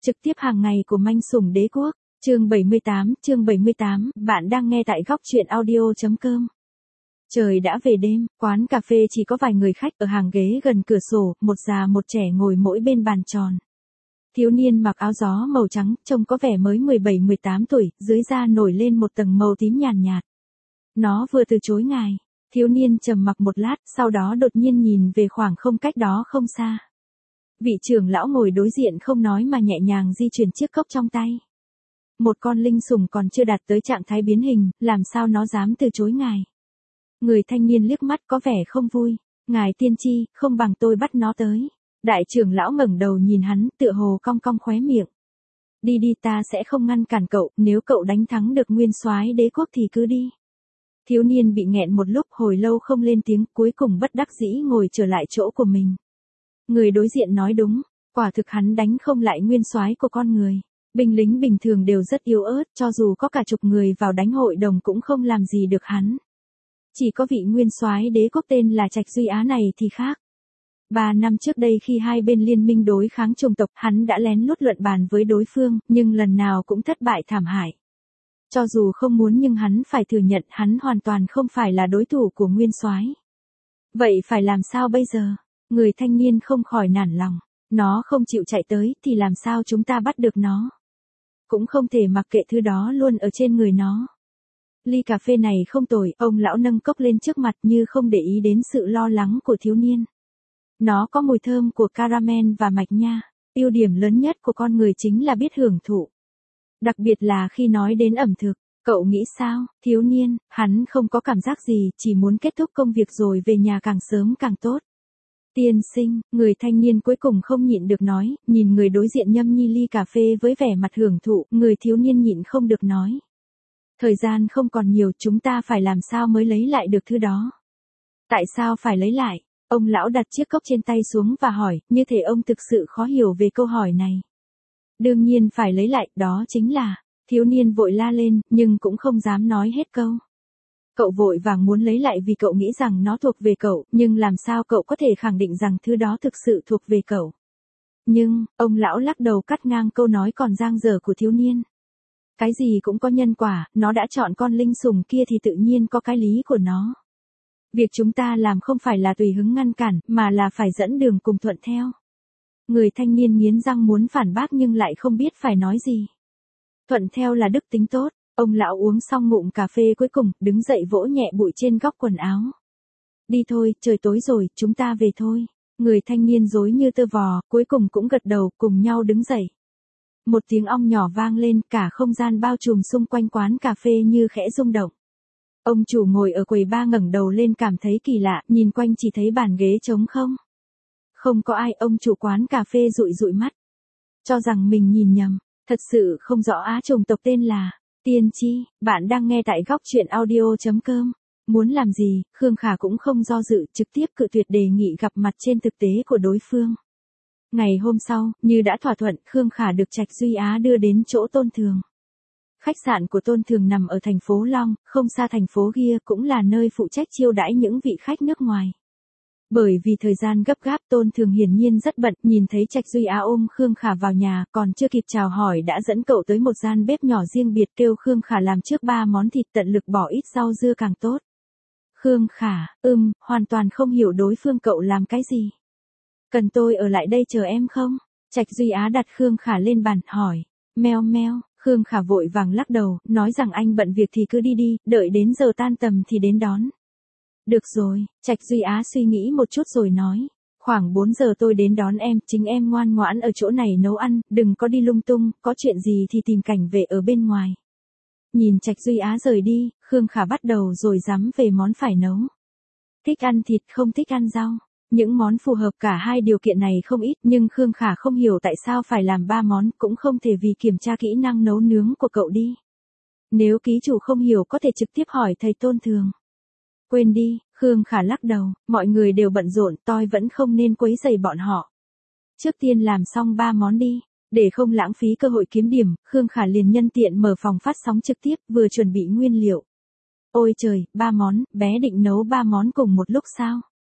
Trực tiếp hàng ngày của Manh Sủng Đế Quốc, chương 78, bạn đang nghe tại góc truyện audio.com. Trời đã về đêm, quán cà phê chỉ có vài người khách ở hàng ghế gần cửa sổ, một già một trẻ ngồi mỗi bên bàn tròn. Thiếu niên mặc áo gió màu trắng, trông có vẻ mới 17-18 tuổi, dưới da nổi lên một tầng màu tím nhàn nhạt. Nó vừa từ chối ngài. Thiếu niên trầm mặc một lát, sau đó đột nhiên nhìn về khoảng không cách đó không xa. Vị trưởng lão ngồi đối diện không nói mà nhẹ nhàng di chuyển chiếc cốc trong tay. Một con linh sủng còn chưa đạt tới trạng thái biến hình, làm sao nó dám từ chối ngài. Người thanh niên liếc mắt có vẻ không vui. Ngài tiên tri, không bằng tôi bắt nó tới. Đại trưởng lão ngẩng đầu nhìn hắn, tựa hồ cong cong khóe miệng. Đi đi, ta sẽ không ngăn cản cậu, nếu cậu đánh thắng được nguyên soái đế quốc thì cứ đi. Thiếu niên bị nghẹn một lúc hồi lâu không lên tiếng, cuối cùng bất đắc dĩ ngồi trở lại chỗ của mình. Người đối diện nói đúng, quả thực hắn đánh không lại nguyên soái của con người. Binh lính bình thường đều rất yếu ớt, cho dù có cả chục người vào đánh hội đồng cũng không làm gì được hắn. Chỉ có vị nguyên soái đế quốc tên là Trạch Duy Á này thì khác. 3 năm trước đây khi hai bên liên minh đối kháng chủng tộc, hắn đã lén lút luận bàn với đối phương, nhưng lần nào cũng thất bại thảm hại. Cho dù không muốn nhưng hắn phải thừa nhận hắn hoàn toàn không phải là đối thủ của nguyên soái. Vậy phải làm sao bây giờ? Người thanh niên không khỏi nản lòng. Nó không chịu chạy tới thì làm sao chúng ta bắt được nó? Cũng không thể mặc kệ thứ đó luôn ở trên người nó. Ly cà phê này không tồi, ông lão nâng cốc lên trước mặt như không để ý đến sự lo lắng của thiếu niên. Nó có mùi thơm của caramel và mạch nha. Ưu điểm lớn nhất của con người chính là biết hưởng thụ. Đặc biệt là khi nói đến ẩm thực. Cậu nghĩ sao, thiếu niên? Hắn không có cảm giác gì, chỉ muốn kết thúc công việc rồi về nhà càng sớm càng tốt. Tiên sinh, người thanh niên cuối cùng không nhịn được nói, nhìn người đối diện nhâm nhi ly cà phê với vẻ mặt hưởng thụ, người thiếu niên nhịn không được nói. Thời gian không còn nhiều, chúng ta phải làm sao mới lấy lại được thứ đó? Tại sao phải lấy lại? Ông lão đặt chiếc cốc trên tay xuống và hỏi, như thể ông thực sự khó hiểu về câu hỏi này. Đương nhiên phải lấy lại, đó chính là, thiếu niên vội la lên, nhưng cũng không dám nói hết câu. Cậu vội vàng muốn lấy lại vì cậu nghĩ rằng nó thuộc về cậu, nhưng làm sao cậu có thể khẳng định rằng thứ đó thực sự thuộc về cậu. Nhưng, ông lão lắc đầu cắt ngang câu nói còn dang dở của thiếu niên. Cái gì cũng có nhân quả, nó đã chọn con linh sủng kia thì tự nhiên có cái lý của nó. Việc chúng ta làm không phải là tùy hứng ngăn cản, mà là phải dẫn đường cùng thuận theo. Người thanh niên nghiến răng muốn phản bác nhưng lại không biết phải nói gì. Thuận theo là đức tính tốt. Ông lão uống xong ngụm cà phê cuối cùng, đứng dậy vỗ nhẹ bụi trên góc quần áo. Đi thôi, trời tối rồi, chúng ta về thôi. Người thanh niên rối như tơ vò, cuối cùng cũng gật đầu, cùng nhau đứng dậy. Một tiếng ong nhỏ vang lên, cả không gian bao trùm xung quanh quán cà phê như khẽ rung động. Ông chủ ngồi ở quầy bar ngẩng đầu lên cảm thấy kỳ lạ, nhìn quanh chỉ thấy bàn ghế trống không. Không có ai, ông chủ quán cà phê dụi dụi mắt. Cho rằng mình nhìn nhầm, thật sự không rõ á chủng tộc tên là Tiên tri. Bạn đang nghe tại góc truyện audio.com. Muốn làm gì, Khương Khả cũng không do dự, trực tiếp cự tuyệt đề nghị gặp mặt trên thực tế của đối phương. Ngày hôm sau, như đã thỏa thuận, Khương Khả được Trạch Duy Á đưa đến chỗ Tôn Thường. Khách sạn của Tôn Thường nằm ở thành phố Long, không xa thành phố Ghia, cũng là nơi phụ trách chiêu đãi những vị khách nước ngoài. Bởi vì thời gian gấp gáp, Tôn Thường hiển nhiên rất bận, nhìn thấy Trạch Duy Á ôm Khương Khả vào nhà, còn chưa kịp chào hỏi đã dẫn cậu tới một gian bếp nhỏ riêng biệt, kêu Khương Khả làm trước 3 món thịt, tận lực bỏ ít rau dưa càng tốt. Khương Khả, hoàn toàn không hiểu đối phương cậu làm cái gì. Cần tôi ở lại đây chờ em không? Trạch Duy Á đặt Khương Khả lên bàn, hỏi. Meo meo, Khương Khả vội vàng lắc đầu, nói rằng anh bận việc thì cứ đi đi, đợi đến giờ tan tầm thì đến đón. Được rồi, Trạch Duy Á suy nghĩ một chút rồi nói. Khoảng 4 giờ tôi đến đón em, chính em ngoan ngoãn ở chỗ này nấu ăn, đừng có đi lung tung, có chuyện gì thì tìm cảnh vệ ở bên ngoài. Nhìn Trạch Duy Á rời đi, Khương Khả bắt đầu rồi dắm về món phải nấu. Thích ăn thịt không thích ăn rau. Những món phù hợp cả hai điều kiện này không ít, nhưng Khương Khả không hiểu tại sao phải làm 3 món, cũng không thể vì kiểm tra kỹ năng nấu nướng của cậu đi. Nếu ký chủ không hiểu có thể trực tiếp hỏi thầy Tôn Thường. Quên đi, Khương Khả lắc đầu, mọi người đều bận rộn, tôi vẫn không nên quấy rầy bọn họ. Trước tiên làm xong 3 món đi, để không lãng phí cơ hội kiếm điểm, Khương Khả liền nhân tiện mở phòng phát sóng trực tiếp, vừa chuẩn bị nguyên liệu. Ôi trời, 3 món, bé định nấu 3 món cùng một lúc sao?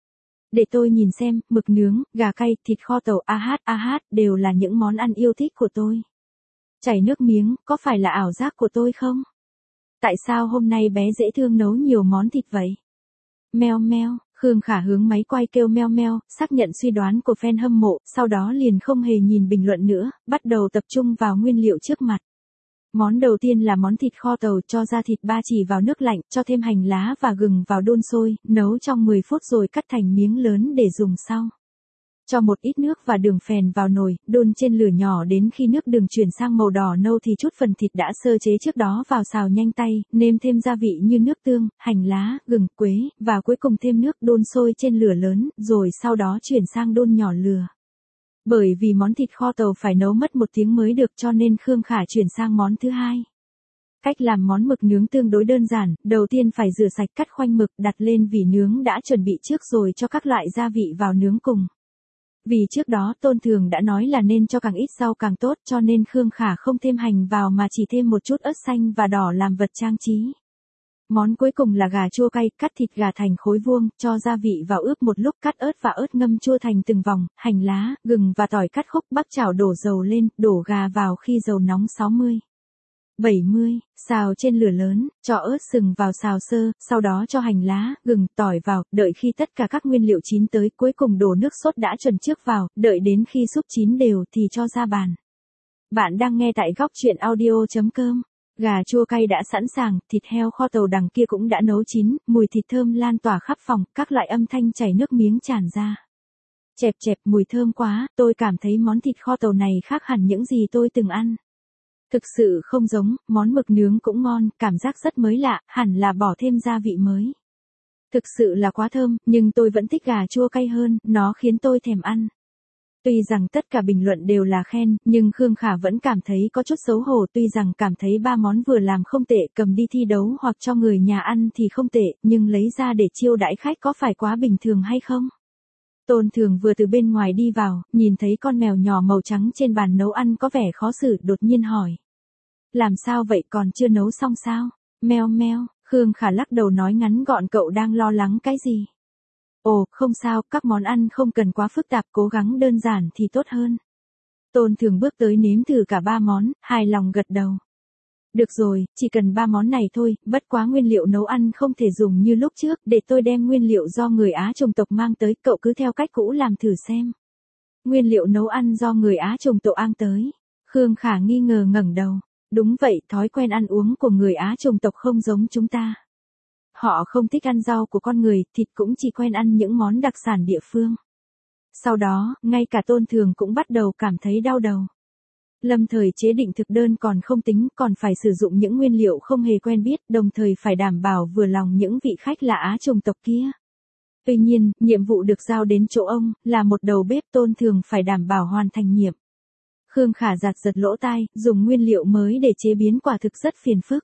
Để tôi nhìn xem, mực nướng, gà cay, thịt kho tàu, đều là những món ăn yêu thích của tôi. Chảy nước miếng, có phải là ảo giác của tôi không? Tại sao hôm nay bé dễ thương nấu nhiều món thịt vậy? Meo meo, Khương Khả hướng máy quay kêu meo meo, xác nhận suy đoán của fan hâm mộ, sau đó liền không hề nhìn bình luận nữa, bắt đầu tập trung vào nguyên liệu trước mặt. Món đầu tiên là món thịt kho tàu, cho ra thịt ba chỉ vào nước lạnh, cho thêm hành lá và gừng vào đun sôi, nấu trong 10 phút rồi cắt thành miếng lớn để dùng sau. Cho một ít nước và đường phèn vào nồi, đun trên lửa nhỏ đến khi nước đường chuyển sang màu đỏ nâu thì chút phần thịt đã sơ chế trước đó vào xào nhanh tay, nêm thêm gia vị như nước tương, hành lá, gừng, quế, và cuối cùng thêm nước đun sôi trên lửa lớn, rồi sau đó chuyển sang đun nhỏ lửa. Bởi vì món thịt kho tàu phải nấu mất 1 tiếng mới được cho nên Khương Khả chuyển sang món thứ hai. Cách làm món mực nướng tương đối đơn giản, đầu tiên phải rửa sạch cắt khoanh mực đặt lên vỉ nướng đã chuẩn bị trước rồi cho các loại gia vị vào nướng cùng. Vì trước đó Tôn Thường đã nói là nên cho càng ít rau càng tốt cho nên Khương Khả không thêm hành vào mà chỉ thêm một chút ớt xanh và đỏ làm vật trang trí. Món cuối cùng là gà chua cay, cắt thịt gà thành khối vuông, cho gia vị vào ướp một lúc, cắt ớt và ớt ngâm chua thành từng vòng, hành lá, gừng và tỏi cắt khúc, bắc chảo đổ dầu lên, đổ gà vào khi dầu nóng 60. 70, xào trên lửa lớn, cho ớt sừng vào xào sơ, sau đó cho hành lá, gừng, tỏi vào, đợi khi tất cả các nguyên liệu chín tới, cuối cùng đổ nước sốt đã chuẩn trước vào, đợi đến khi súp chín đều thì cho ra bàn. Bạn đang nghe tại góc truyện audio.com. Gà chua cay đã sẵn sàng, thịt heo kho tàu đằng kia cũng đã nấu chín, mùi thịt thơm lan tỏa khắp phòng, các loại âm thanh chảy nước miếng tràn ra. Chẹp chẹp, mùi thơm quá, tôi cảm thấy món thịt kho tàu này khác hẳn những gì tôi từng ăn. Thực sự không giống, món mực nướng cũng ngon, cảm giác rất mới lạ, hẳn là bỏ thêm gia vị mới. Thực sự là quá thơm, nhưng tôi vẫn thích gà chua cay hơn, nó khiến tôi thèm ăn. Tuy rằng tất cả bình luận đều là khen, nhưng Khương Khả vẫn cảm thấy có chút xấu hổ, tuy rằng cảm thấy 3 món vừa làm không tệ, cầm đi thi đấu hoặc cho người nhà ăn thì không tệ, nhưng lấy ra để chiêu đãi khách có phải quá bình thường hay không? Tôn Thường vừa từ bên ngoài đi vào, nhìn thấy con mèo nhỏ màu trắng trên bàn nấu ăn có vẻ khó xử, đột nhiên hỏi. Làm sao vậy, còn chưa nấu xong sao? Meo meo, Khương Khả lắc đầu nói ngắn gọn, cậu đang lo lắng cái gì? Ồ, không sao, các món ăn không cần quá phức tạp, cố gắng đơn giản thì tốt hơn. Tôn Thường bước tới nếm thử cả 3 món, hài lòng gật đầu. Được rồi, chỉ cần 3 món này thôi, bất quá nguyên liệu nấu ăn không thể dùng như lúc trước, để tôi đem nguyên liệu do người Á chủng tộc mang tới, cậu cứ theo cách cũ làm thử xem. Nguyên liệu nấu ăn do người Á chủng tộc mang tới. Khương Khả nghi ngờ ngẩng đầu. Đúng vậy, thói quen ăn uống của người Á chủng tộc không giống chúng ta. Họ không thích ăn rau của con người, thịt cũng chỉ quen ăn những món đặc sản địa phương. Sau đó, ngay cả Tôn Thường cũng bắt đầu cảm thấy đau đầu. Lâm thời chế định thực đơn còn không tính, còn phải sử dụng những nguyên liệu không hề quen biết, đồng thời phải đảm bảo vừa lòng những vị khách là Á chủng tộc kia. Tuy nhiên, nhiệm vụ được giao đến chỗ ông, là một đầu bếp, Tôn Thường phải đảm bảo hoàn thành nhiệm. Khương Khả giật lỗ tai, dùng nguyên liệu mới để chế biến quả thực rất phiền phức.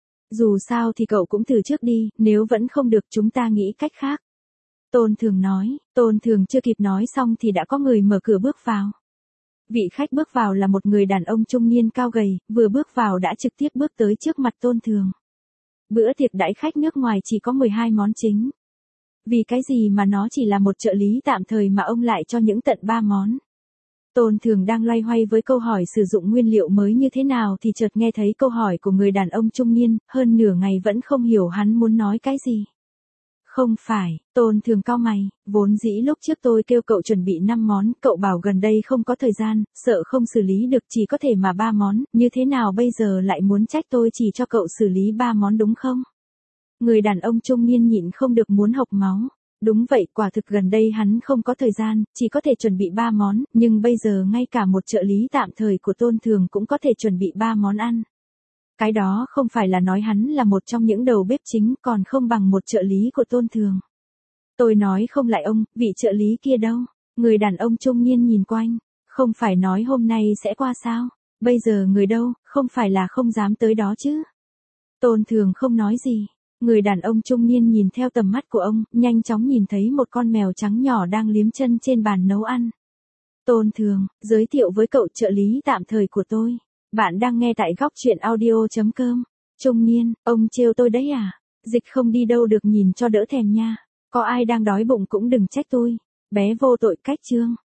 Dù sao thì cậu cũng thử trước đi, nếu vẫn không được chúng ta nghĩ cách khác. Tôn Thường nói, Tôn Thường chưa kịp nói xong thì đã có người mở cửa bước vào. Vị khách bước vào là một người đàn ông trung niên cao gầy, vừa bước vào đã trực tiếp bước tới trước mặt Tôn Thường. Bữa tiệc đãi khách nước ngoài chỉ có 12 món chính. Vì cái gì mà nó chỉ là một trợ lý tạm thời mà ông lại cho những tận 3 món. Tôn Thường đang loay hoay với câu hỏi sử dụng nguyên liệu mới như thế nào thì chợt nghe thấy câu hỏi của người đàn ông trung niên, hơn nửa ngày vẫn không hiểu hắn muốn nói cái gì. Không phải, Tôn Thường cau mày, vốn dĩ lúc trước tôi kêu cậu chuẩn bị 5 món, cậu bảo gần đây không có thời gian, sợ không xử lý được chỉ có thể mà 3 món, như thế nào bây giờ lại muốn trách tôi chỉ cho cậu xử lý 3 món đúng không? Người đàn ông trung niên nhịn không được muốn hộc máu. Đúng vậy, quả thực gần đây hắn không có thời gian, chỉ có thể chuẩn bị 3 món, nhưng bây giờ ngay cả một trợ lý tạm thời của Tôn Thường cũng có thể chuẩn bị 3 món ăn. Cái đó không phải là nói hắn là một trong những đầu bếp chính, còn không bằng một trợ lý của Tôn Thường. Tôi nói không lại ông, vị trợ lý kia đâu? Người đàn ông trung niên nhìn quanh, không phải nói hôm nay sẽ qua sao? Bây giờ người đâu, không phải là không dám tới đó chứ? Tôn Thường không nói gì. Người đàn ông trung niên nhìn theo tầm mắt của ông, nhanh chóng nhìn thấy một con mèo trắng nhỏ đang liếm chân trên bàn nấu ăn. Tôn Thường, giới thiệu với cậu trợ lý tạm thời của tôi. Bạn đang nghe tại góc truyện audio.com. Trung niên, ông trêu tôi đấy à? Dịch không đi đâu được, nhìn cho đỡ thèm nha. Có ai đang đói bụng cũng đừng trách tôi. Bé vô tội cách Trương.